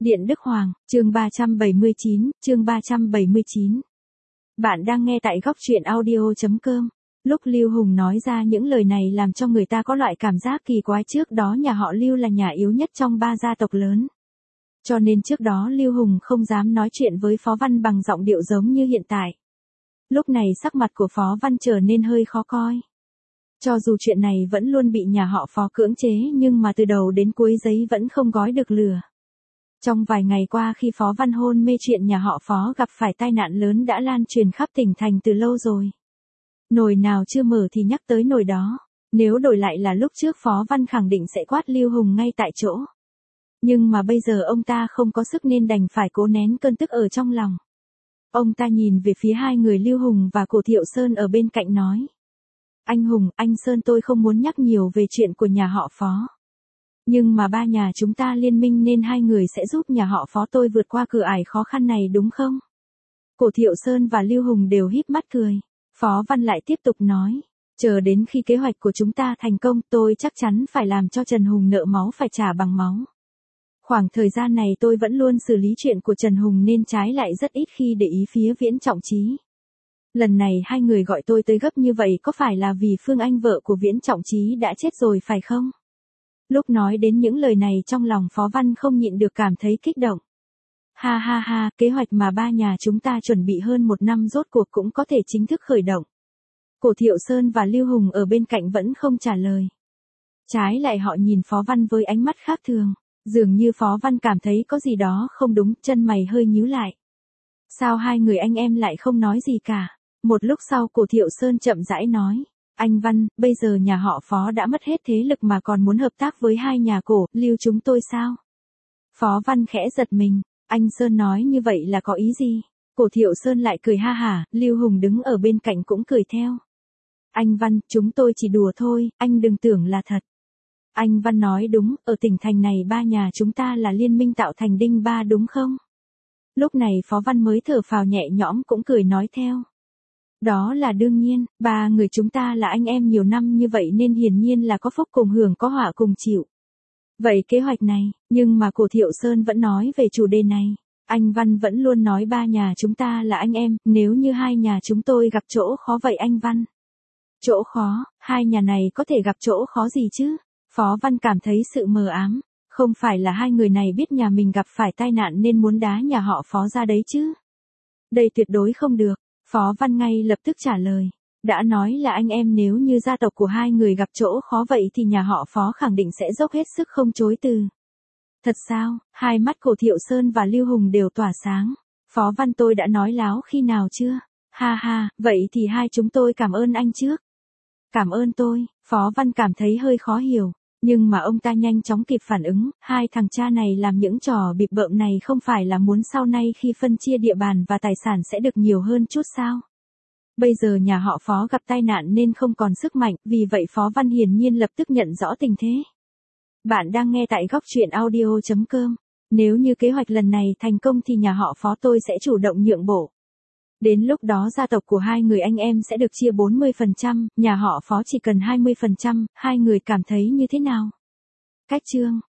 Điện Đức Hoàng, chương 379, chương 379. Bạn đang nghe tại góc truyện audio.com. Lúc Lưu Hùng nói ra những lời này làm cho người ta có loại cảm giác kỳ quái, trước đó nhà họ Lưu là nhà yếu nhất trong ba gia tộc lớn. Cho nên trước đó Lưu Hùng không dám nói chuyện với Phó Văn bằng giọng điệu giống như hiện tại. Lúc này sắc mặt của Phó Văn trở nên hơi khó coi. Cho dù chuyện này vẫn luôn bị nhà họ Phó cưỡng chế nhưng mà từ đầu đến cuối giấy vẫn không gói được lửa. Trong vài ngày qua khi Phó Văn hôn mê, chuyện nhà họ Phó gặp phải tai nạn lớn đã lan truyền khắp tỉnh thành từ lâu rồi. Nồi nào chưa mở thì nhắc tới nồi đó. Nếu đổi lại là lúc trước, Phó Văn khẳng định sẽ quát Lưu Hùng ngay tại chỗ. Nhưng mà bây giờ ông ta không có sức nên đành phải cố nén cơn tức ở trong lòng. Ông ta nhìn về phía hai người Lưu Hùng và Cổ Thiệu Sơn ở bên cạnh nói. Anh Hùng, anh Sơn, tôi không muốn nhắc nhiều về chuyện của nhà họ Phó. Nhưng mà ba nhà chúng ta liên minh nên hai người sẽ giúp nhà họ Phó tôi vượt qua cửa ải khó khăn này đúng không? Cổ Thiệu Sơn và Lưu Hùng đều híp mắt cười. Phó Văn lại tiếp tục nói. Chờ đến khi kế hoạch của chúng ta thành công, tôi chắc chắn phải làm cho Trần Hùng nợ máu phải trả bằng máu. Khoảng thời gian này tôi vẫn luôn xử lý chuyện của Trần Hùng nên trái lại rất ít khi để ý phía Viễn Trọng Chí. Lần này hai người gọi tôi tới gấp như vậy có phải là vì Phương Anh vợ của Viễn Trọng Chí đã chết rồi phải không? Lúc nói đến những lời này trong lòng Phó Văn không nhịn được cảm thấy kích động. Ha ha ha, kế hoạch mà ba nhà chúng ta chuẩn bị hơn một năm rốt cuộc cũng có thể chính thức khởi động. Cổ Thiệu Sơn và Lưu Hùng ở bên cạnh vẫn không trả lời. Trái lại họ nhìn Phó Văn với ánh mắt khác thường. Dường như Phó Văn cảm thấy có gì đó không đúng, chân mày hơi nhíu lại. Sao hai người anh em lại không nói gì cả? Một lúc sau Cổ Thiệu Sơn chậm rãi nói. Anh Văn, bây giờ nhà họ Phó đã mất hết thế lực mà còn muốn hợp tác với hai nhà Cổ, Lưu chúng tôi sao? Phó Văn khẽ giật mình. Anh Sơn nói như vậy là có ý gì? Cổ Thiệu Sơn lại cười ha hả, Lưu Hùng đứng ở bên cạnh cũng cười theo. Anh Văn, chúng tôi chỉ đùa thôi, anh đừng tưởng là thật. Anh Văn nói đúng, ở tỉnh thành này ba nhà chúng ta là liên minh tạo thành đinh ba đúng không? Lúc này Phó Văn mới thở phào nhẹ nhõm cũng cười nói theo. Đó là đương nhiên, ba người chúng ta là anh em nhiều năm như vậy nên hiển nhiên là có phúc cùng hưởng có họa cùng chịu. Vậy kế hoạch này, nhưng mà Cổ Thiệu Sơn vẫn nói về chủ đề này. Anh Văn vẫn luôn nói ba nhà chúng ta là anh em, nếu như hai nhà chúng tôi gặp chỗ khó vậy anh Văn. Chỗ khó, hai nhà này có thể gặp chỗ khó gì chứ? Phó Văn cảm thấy sự mờ ám. Không phải là hai người này biết nhà mình gặp phải tai nạn nên muốn đá nhà họ Phó ra đấy chứ? Đây tuyệt đối không được. Phó Văn ngay lập tức trả lời. Đã nói là anh em, nếu như gia tộc của hai người gặp chỗ khó vậy thì nhà họ Phó khẳng định sẽ dốc hết sức không chối từ. Thật sao? Hai mắt Cổ Thiệu Sơn và Lưu Hùng đều tỏa sáng. Phó Văn, tôi đã nói láo khi nào chưa? Ha ha, vậy thì hai chúng tôi cảm ơn anh trước. Cảm ơn tôi, Phó Văn cảm thấy hơi khó hiểu. Nhưng mà ông ta nhanh chóng kịp phản ứng, hai thằng cha này làm những trò bịp bợm này không phải là muốn sau này khi phân chia địa bàn và tài sản sẽ được nhiều hơn chút sao? Bây giờ nhà họ Phó gặp tai nạn nên không còn sức mạnh, vì vậy Phó Văn hiển nhiên lập tức nhận rõ tình thế. Bạn đang nghe tại góc truyện audio.com. Nếu như kế hoạch lần này thành công thì nhà họ Phó tôi sẽ chủ động nhượng bộ. Đến lúc đó gia tộc của hai người anh em sẽ được chia 40%, nhà họ Phó chỉ cần 20%, hai người cảm thấy như thế nào? Cách chương